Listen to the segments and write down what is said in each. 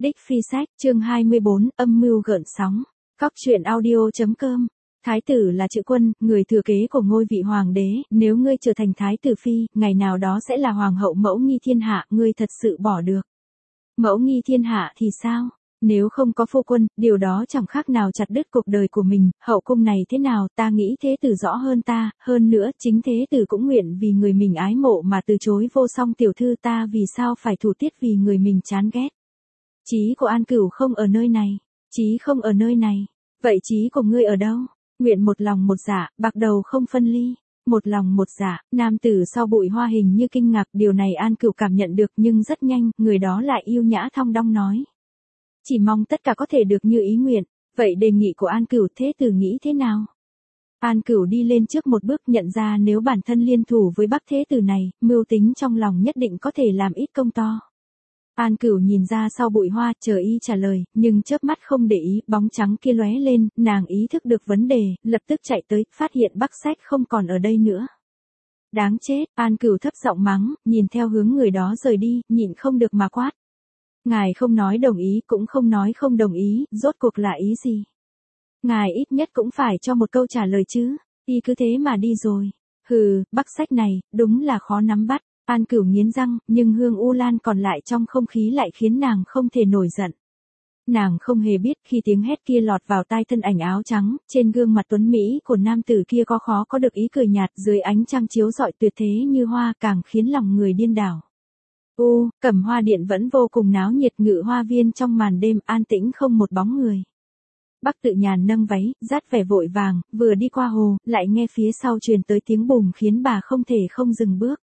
Đích Phi Sách, chương 24, âm mưu gợn sóng. Cóc truyện audio.com. Thái tử là chữ quân, người thừa kế của ngôi vị hoàng đế, nếu ngươi trở thành thái tử phi, ngày nào đó sẽ là hoàng hậu mẫu nghi thiên hạ, ngươi thật sự bỏ được. Mẫu nghi thiên hạ thì sao? Nếu không có phu quân, điều đó chẳng khác nào chặt đứt cuộc đời của mình, hậu cung này thế nào, ta nghĩ thế tử rõ hơn ta, hơn nữa, chính thế tử cũng nguyện vì người mình ái mộ mà từ chối vô song tiểu thư ta vì sao phải thủ tiết vì người mình chán ghét. Chí của An Cửu không ở nơi này, chí không ở nơi này, vậy chí của ngươi ở đâu? Nguyện một lòng một dạ, bạc đầu không phân ly. Một lòng một dạ, nam tử sau bụi hoa hình như kinh ngạc, điều này An Cửu cảm nhận được nhưng rất nhanh, người đó lại yêu nhã thong dong nói. Chỉ mong tất cả có thể được như ý nguyện, vậy đề nghị của An Cửu thế tử nghĩ thế nào? An Cửu đi lên trước một bước nhận ra nếu bản thân liên thủ với Bắc thế tử này, mưu tính trong lòng nhất định có thể làm ít công to. An Cửu nhìn ra sau bụi hoa, chờ y trả lời, nhưng chớp mắt không để ý, bóng trắng kia lóe lên, nàng ý thức được vấn đề, lập tức chạy tới, phát hiện Bắc Sách không còn ở đây nữa. Đáng chết, An Cửu thấp giọng mắng, nhìn theo hướng người đó rời đi, nhịn không được mà quát. Ngài không nói đồng ý, cũng không nói không đồng ý, rốt cuộc là ý gì? Ngài ít nhất cũng phải cho một câu trả lời chứ, y cứ thế mà đi rồi. Hừ, Bắc Sách này, đúng là khó nắm bắt. An Cửu nghiến răng, nhưng hương u lan còn lại trong không khí lại khiến nàng không thể nổi giận. Nàng không hề biết khi tiếng hét kia lọt vào tai thân ảnh áo trắng, trên gương mặt tuấn Mỹ của nam tử kia khó có được ý cười nhạt dưới ánh trăng chiếu rọi tuyệt thế như hoa càng khiến lòng người điên đảo. Cẩm Hoa Điện vẫn vô cùng náo nhiệt, Ngự Hoa Viên trong màn đêm an tĩnh không một bóng người. Bắc Tự Nhàn nâng váy, dát vẻ vội vàng, vừa đi qua hồ, lại nghe phía sau truyền tới tiếng bùm khiến bà không thể không dừng bước.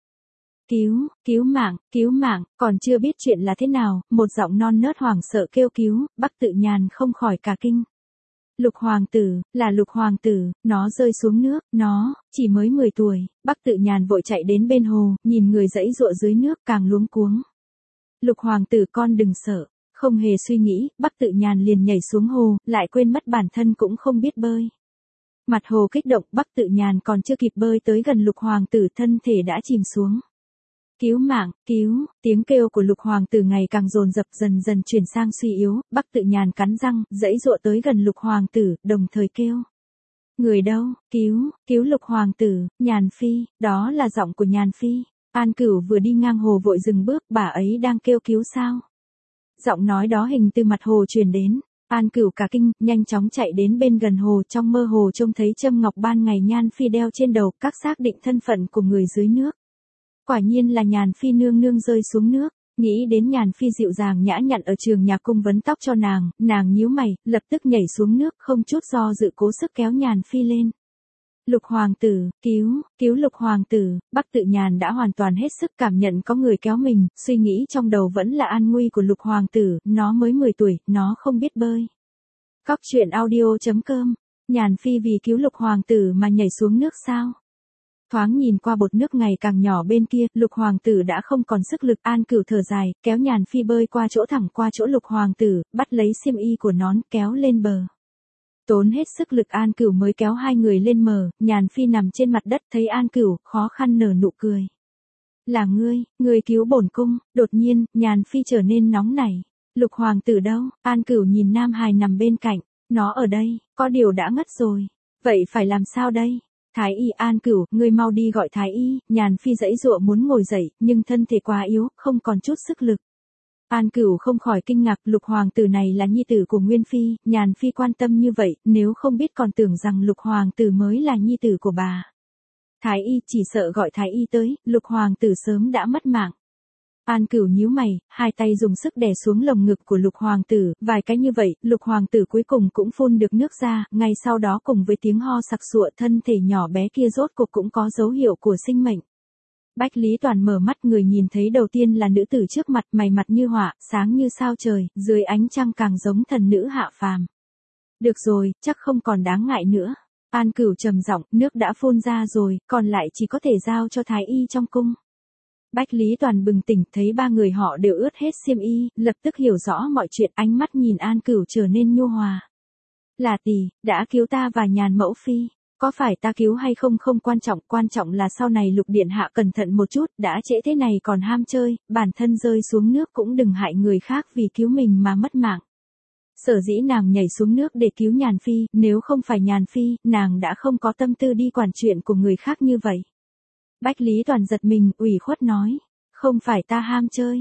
Cứu mạng, còn chưa biết chuyện là thế nào, một giọng non nớt hoảng sợ kêu cứu, Bắc Tự Nhàn không khỏi cả kinh. Lục hoàng tử, là Lục hoàng tử, nó rơi xuống nước, nó, chỉ mới 10 tuổi, Bắc Tự Nhàn vội chạy đến bên hồ, nhìn người giãy giụa dưới nước càng luống cuống. Lục hoàng tử con đừng sợ, không hề suy nghĩ, Bắc Tự Nhàn liền nhảy xuống hồ, lại quên mất bản thân cũng không biết bơi. Mặt hồ kích động, Bắc Tự Nhàn còn chưa kịp bơi tới gần Lục hoàng tử thân thể đã chìm xuống. Cứu mạng, tiếng kêu của Lục hoàng tử ngày càng dồn dập dần dần chuyển sang suy yếu, Bắc Tự Nhàn cắn răng, giãy giụa tới gần Lục hoàng tử, đồng thời kêu. Người đâu, cứu Lục hoàng tử, Nhàn Phi, đó là giọng của Nhàn Phi. An Cửu vừa đi ngang hồ vội dừng bước, bà ấy đang kêu cứu sao? Giọng nói đó hình từ mặt hồ truyền đến. An Cửu cả kinh, nhanh chóng chạy đến bên gần hồ, trong mơ hồ trông thấy châm ngọc ban ngày Nhan Phi đeo trên đầu, các xác định thân phận của người dưới nước. Quả nhiên là Nhàn Phi nương nương rơi xuống nước, nghĩ đến Nhàn Phi dịu dàng nhã nhặn ở trường nhà cung vấn tóc cho nàng nhíu mày, lập tức nhảy xuống nước không chút do dự cố sức kéo Nhàn Phi lên. Lục hoàng tử, cứu Lục hoàng tử, Bắc Tự Nhàn đã hoàn toàn hết sức cảm nhận có người kéo mình, suy nghĩ trong đầu vẫn là an nguy của Lục hoàng tử, nó mới 10 tuổi, nó không biết bơi. Cóc truyện audio.com, Nhàn Phi vì cứu Lục hoàng tử mà nhảy xuống nước sao? Thoáng nhìn qua bột nước ngày càng nhỏ bên kia, Lục hoàng tử đã không còn sức lực, An Cửu thở dài, kéo Nhàn Phi bơi qua chỗ thẳng qua chỗ Lục hoàng tử, bắt lấy xiêm y của nón, kéo lên bờ. Tốn hết sức lực An Cửu mới kéo hai người lên bờ, Nhàn Phi nằm trên mặt đất thấy An Cửu, khó khăn nở nụ cười. Là ngươi cứu bổn cung, đột nhiên, Nhàn Phi trở nên nóng nảy. Lục hoàng tử đâu? An Cửu nhìn nam hài nằm bên cạnh, nó ở đây, có điều đã ngất rồi. Vậy phải làm sao đây? Thái y. An Cửu, ngươi mau đi gọi thái y. Nhàn Phi giãy giụa muốn ngồi dậy, nhưng thân thể quá yếu, không còn chút sức lực. An Cửu không khỏi kinh ngạc, Lục hoàng tử này là nhi tử của Nguyên Phi, Nhàn Phi quan tâm như vậy, nếu không biết còn tưởng rằng Lục hoàng tử mới là nhi tử của bà. Thái y, chỉ sợ gọi thái y tới, Lục hoàng tử sớm đã mất mạng. An Cửu nhíu mày, hai tay dùng sức đè xuống lồng ngực của Lục hoàng tử, vài cái như vậy, Lục hoàng tử cuối cùng cũng phun được nước ra, ngay sau đó cùng với tiếng ho sặc sụa thân thể nhỏ bé kia rốt cuộc cũng có dấu hiệu của sinh mệnh. Bách Lý Toàn mở mắt, người nhìn thấy đầu tiên là nữ tử trước mặt, mày mặt như họa, sáng như sao trời, dưới ánh trăng càng giống thần nữ hạ phàm. Được rồi, chắc không còn đáng ngại nữa. An Cửu trầm giọng, nước đã phun ra rồi, còn lại chỉ có thể giao cho thái y trong cung. Bách Lý Toàn bừng tỉnh, thấy ba người họ đều ướt hết xiêm y, lập tức hiểu rõ mọi chuyện, ánh mắt nhìn An Cửu trở nên nhu hòa. Là tỷ, đã cứu ta và Nhàn mẫu phi. Có phải ta cứu hay không không quan trọng là sau này Lục điện hạ cẩn thận một chút, đã trễ thế này còn ham chơi, bản thân rơi xuống nước cũng đừng hại người khác vì cứu mình mà mất mạng. Sở dĩ nàng nhảy xuống nước để cứu Nhàn Phi, nếu không phải Nhàn Phi, nàng đã không có tâm tư đi quản chuyện của người khác như vậy. Bách Lý Toàn giật mình, ủy khuất nói, không phải ta ham chơi,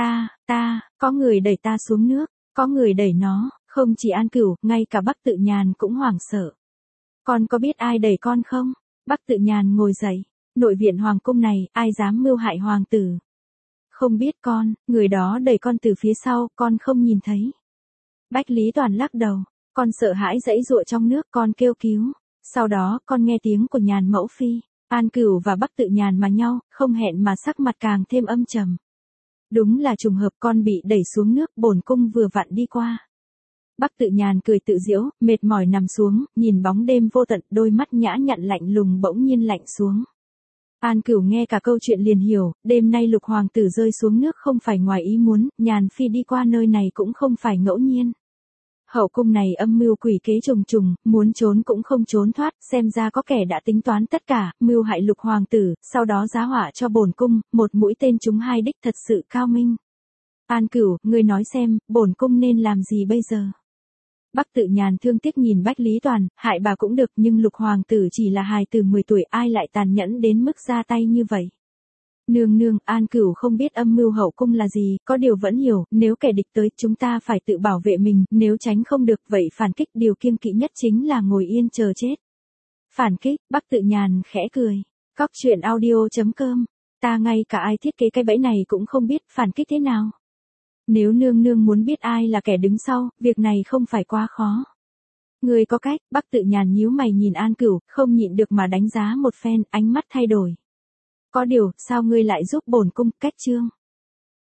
có người đẩy ta xuống nước, có người đẩy nó, không chỉ An Cửu, ngay cả Bắc Tự Nhàn cũng hoảng sợ. Con có biết ai đẩy con không? Bắc Tự Nhàn ngồi dậy, nội viện hoàng cung này, ai dám mưu hại hoàng tử? Không biết con, người đó đẩy con từ phía sau, con không nhìn thấy. Bách Lý Toàn lắc đầu, con sợ hãi giãy giụa trong nước, con kêu cứu. Sau đó, con nghe tiếng của Nhàn mẫu phi, An Cửu và Bắc Tự Nhàn mà nhau, không hẹn mà sắc mặt càng thêm âm trầm. Đúng là trùng hợp, con bị đẩy xuống nước, bổn cung vừa vặn đi qua. Bắc Tự Nhàn cười tự giễu, mệt mỏi nằm xuống, nhìn bóng đêm vô tận, đôi mắt nhã nhặn lạnh lùng bỗng nhiên lạnh xuống. An Cửu nghe cả câu chuyện liền hiểu, đêm nay Lục hoàng tử rơi xuống nước không phải ngoài ý muốn, Nhàn Phi đi qua nơi này cũng không phải ngẫu nhiên. Hậu cung này âm mưu quỷ kế trùng trùng, muốn trốn cũng không trốn thoát, xem ra có kẻ đã tính toán tất cả, mưu hại Lục hoàng tử, sau đó giá họa cho bổn cung, một mũi tên trúng hai đích, thật sự cao minh. An Cửu, ngươi nói xem, bổn cung nên làm gì bây giờ? Bắc Tự Nhàn thương tiếc nhìn Bách Lý Toàn, hại bà cũng được, nhưng Lục hoàng tử chỉ là hài tử 10 tuổi, ai lại tàn nhẫn đến mức ra tay như vậy? Nương, An Cửu không biết âm mưu hậu cung là gì, có điều vẫn hiểu, nếu kẻ địch tới, chúng ta phải tự bảo vệ mình, nếu tránh không được, vậy phản kích, điều kiêng kỵ nhất chính là ngồi yên chờ chết. Phản kích, Bắc Tự Nhàn khẽ cười. Cóc truyện audio.com, ta ngay cả ai thiết kế cái bẫy này cũng không biết, phản kích thế nào? Nếu nương muốn biết ai là kẻ đứng sau, việc này không phải quá khó. Người có cách, Bắc Tự Nhàn nhíu mày nhìn An Cửu, không nhịn được mà đánh giá một phen, ánh mắt thay đổi. Có điều, sao ngươi lại giúp bổn cung, cách chương?